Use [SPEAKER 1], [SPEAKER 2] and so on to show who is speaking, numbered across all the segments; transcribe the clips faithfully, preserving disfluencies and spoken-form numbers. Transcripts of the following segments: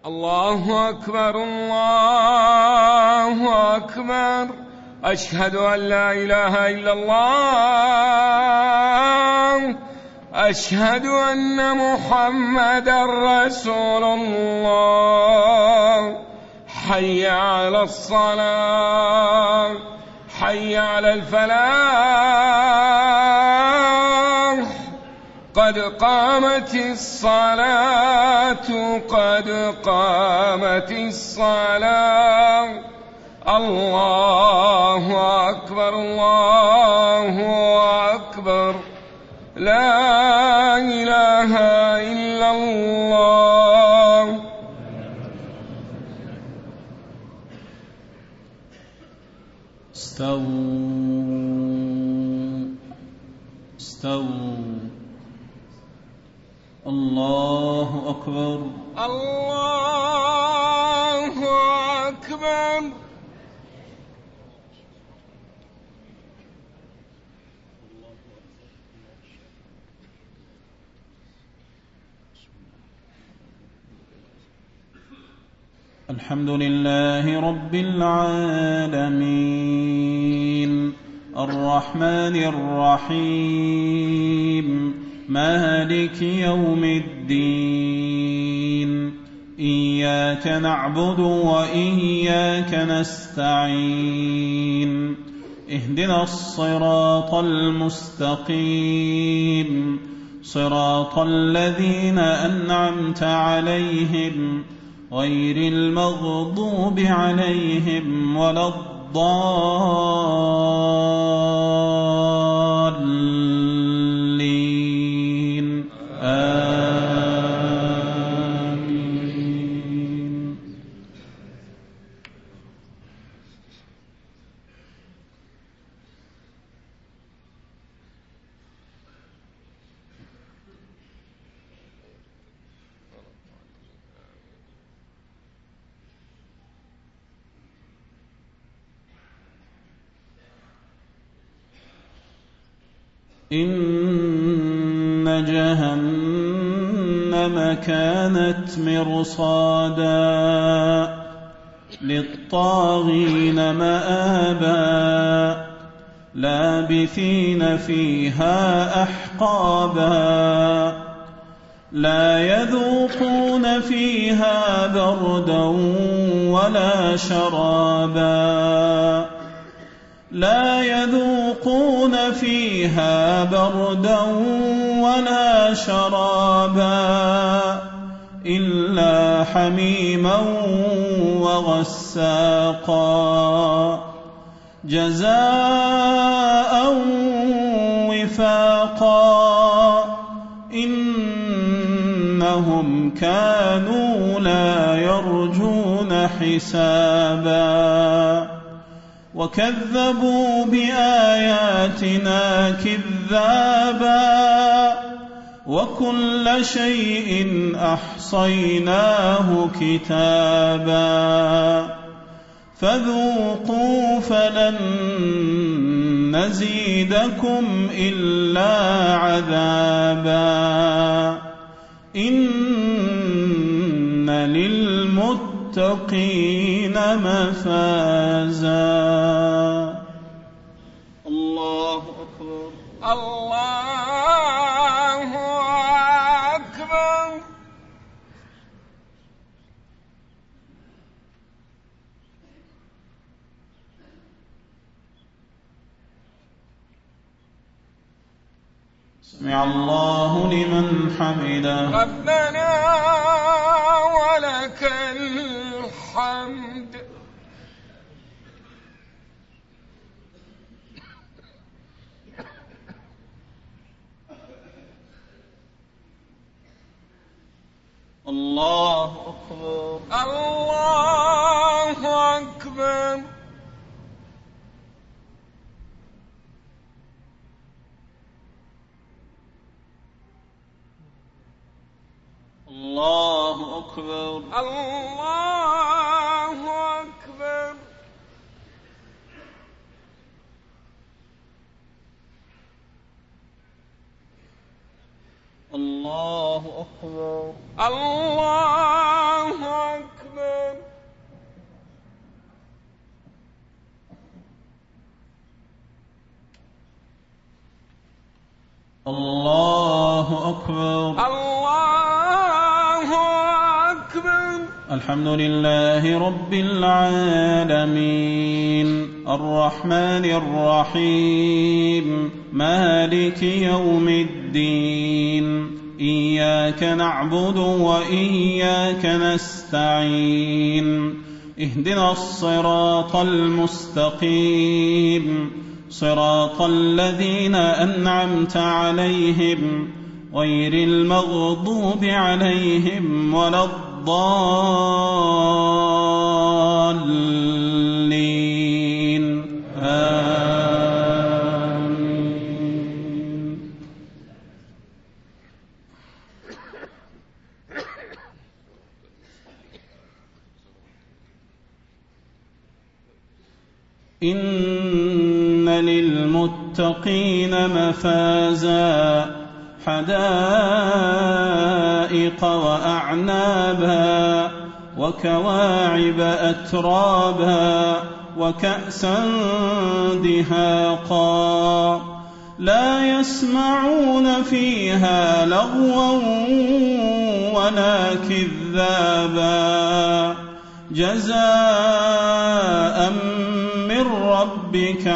[SPEAKER 1] الله أكبر الله أكبر. أشهد أن لا إله إلا الله. أشهد أن محمدا رسول الله. حي على الصلاة، حي على الفلاح، قد قامت الصلاة، قد قامت الصلاة. الله أكبر الله أكبر. لا إله إلا الله.
[SPEAKER 2] استووا استووا. الله أكبر
[SPEAKER 1] الله أكبر.
[SPEAKER 2] الحمد لله رب العالمين الرحمن الرحيم مالك يوم الدين. إياك نعبد وإياك نستعين. اهدنا الصراط المستقيم صراط الذين أنعمت عليهم غير المغضوب عليهم ولا الضالين. آمين. إن جهنم كانت مرصادا للطاغين مآبا لابثين فيها أحقابا لا يذوقون فيها بردا ولا شرابا لا يذوقون فيها بردا ولا شرابا إلا حميما وغساقا جزاء وفاقا. إنهم كانوا لا يرجون حسابا وكذبوا بآياتنا كذابا وكل شيء أحصيناه كتابا فذوقوا فلن نزيدكم إلا عذابا. إن للمتقين مفازا. الله أكبر
[SPEAKER 1] الله أكبر.
[SPEAKER 2] سمع الله لمن حمده.
[SPEAKER 1] ربنا ولك الحمد.
[SPEAKER 2] الله أكبر
[SPEAKER 1] الله أكبر.
[SPEAKER 2] الله أكبر
[SPEAKER 1] الله أكبر.
[SPEAKER 2] الله أكبر
[SPEAKER 1] الله أكبر. أكبر.
[SPEAKER 2] الحمد لله رب العالمين الرحمن الرحيم مالك يوم الدين إياك نعبد وإياك نستعين اهدنا الصراط المستقيم صراط الذين أنعمت عليهم غير المغضوب عليهم ولا الضالين آمين. إن للمتقين مفازا حدائق وأعنابا وكواعب أترابا وكأسا دهاقا لا يسمعون فيها لغوا ولا كذابا جزاء من ربك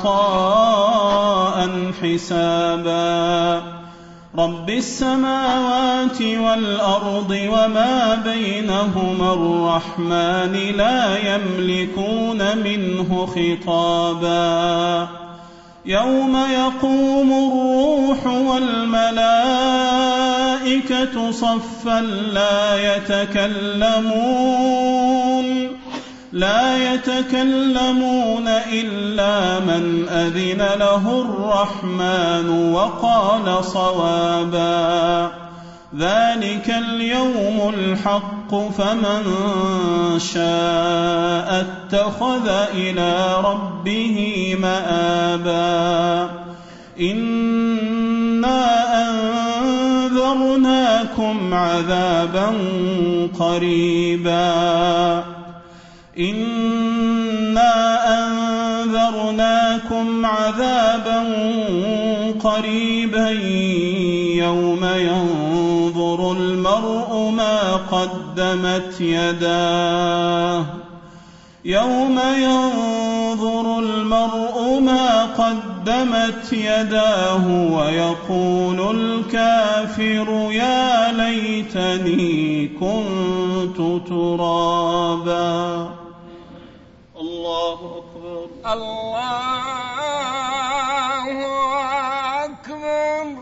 [SPEAKER 2] عطاء حسابا رب السماوات والأرض وما بينهما الرحمن لا يملكون منه خطابا يوم يقوم الروح والملائكة صفا لا يتكلمون لا يتكلمون إلا من أذن له الرحمن وقال صوابا ذلك اليوم الحق فمن شاء اتخذ إلى ربه مآبا إنا أنذرناكم عذابا قريبا إنا أنذرناكم عذابا قريبا يوم ينظر المرء ما قدمت يداه يوم ينظر المرء ما قدمت يداه ويقول الكافر يا ليتني كنت ترابا. الله أكبر.
[SPEAKER 1] الله أكبر.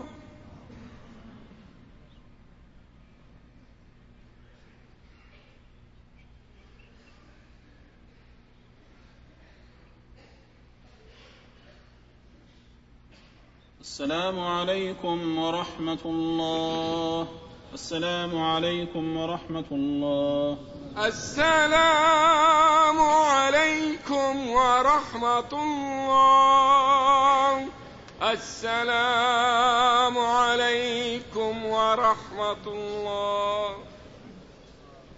[SPEAKER 2] السلام عليكم ورحمة الله. السلام عليكم ورحمة الله.
[SPEAKER 1] السلام عليكم ورحمة الله. السلام عليكم ورحمة الله.